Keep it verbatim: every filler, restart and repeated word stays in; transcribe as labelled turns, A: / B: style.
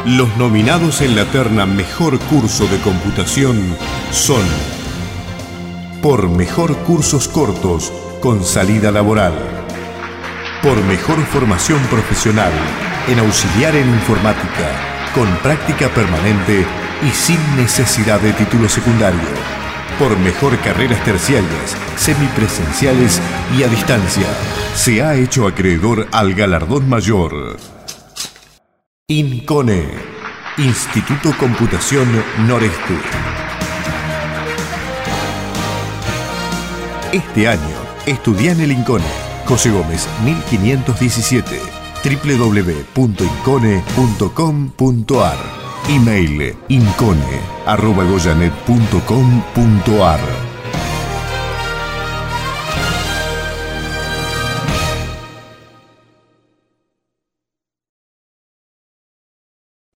A: Los nominados en la terna Mejor Curso de Computación son: por Mejor Cursos Cortos con Salida Laboral, por Mejor Formación Profesional en Auxiliar en Informática, con práctica permanente y sin necesidad de título secundario, por Mejor Carreras Terciarias, semipresenciales y a distancia. Se ha hecho acreedor al galardón mayor INCONE, Instituto Computación Noreste. Este año, estudia en el INCONE, José Gómez mil quinientos diecisiete, doble u doble u doble u punto incone punto com punto ar. Email incone arroba goyanet punto com punto ar.